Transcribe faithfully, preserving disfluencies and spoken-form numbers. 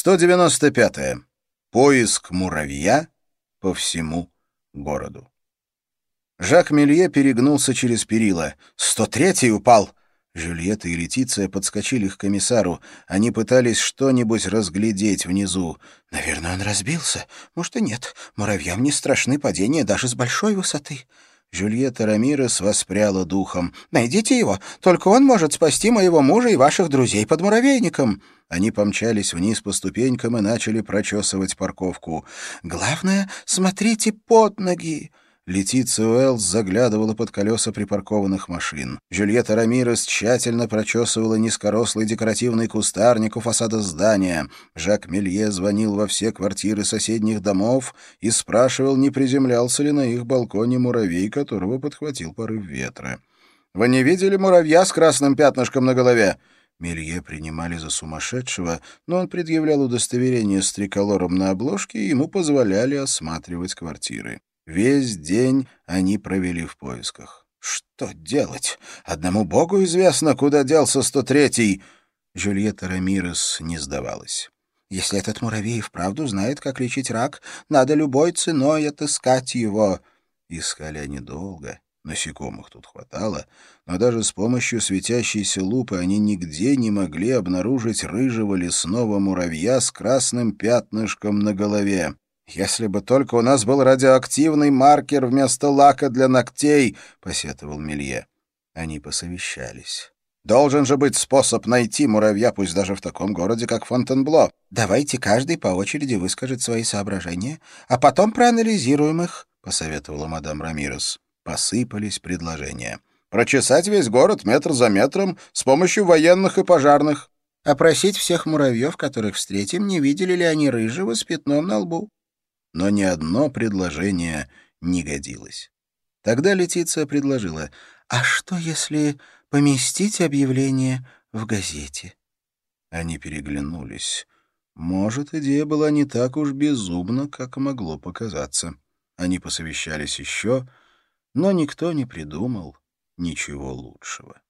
сто девяносто пятое. Поиск муравья по всему городу. Жак Мелье перегнулся через перила. «Сто третий упал!» Жюльетта и Летиция подскочили к комиссару. Они пытались что-нибудь разглядеть внизу. «Наверное, он разбился. Может, и нет. Муравьям не страшны падения даже с большой высоты». Жюльетта Рамирес воспряла духом. «Найдите его. Только он может спасти моего мужа и ваших друзей под муравейником». Они помчались вниз по ступенькам и начали прочесывать парковку. «Главное, смотрите под ноги». Летиция Уэллс заглядывала под колеса припаркованных машин. Жюльетта Рамирес тщательно прочесывала низкорослый декоративный кустарник у фасада здания. Жак Мелье звонил во все квартиры соседних домов и спрашивал, не приземлялся ли на их балконе муравей, которого подхватил порыв ветра. «Вы не видели муравья с красным пятнышком на голове?» Мелье принимали за сумасшедшего, но он предъявлял удостоверение с триколором на обложке, и ему позволяли осматривать квартиры. Весь день они провели в поисках. «Что делать? Одному богу известно, куда делся сто третий!» Жюльетта Рамирес не сдавалась. «Если этот муравей вправду знает, как лечить рак, надо любой ценой отыскать его». Искали они долго. Насекомых тут хватало, но даже с помощью светящейся лупы они нигде не могли обнаружить рыжего лесного муравья с красным пятнышком на голове. «Если бы только у нас был радиоактивный маркер вместо лака для ногтей», — посетовал Мелье. Они посовещались. «Должен же быть способ найти муравья, пусть даже в таком городе, как Фонтенбло». «Давайте каждый по очереди выскажет свои соображения, а потом проанализируем их», — посоветовала мадам Рамирес. Посыпались предложения. «Прочесать весь город метр за метром с помощью военных и пожарных». «Опросить всех муравьев, которых встретим, не видели ли они рыжего с пятном на лбу». Но ни одно предложение не годилось. Тогда Летиция предложила: «А что, если поместить объявление в газете?» Они переглянулись. Может, идея была не так уж безумна, как могло показаться. Они посовещались еще, но никто не придумал ничего лучшего.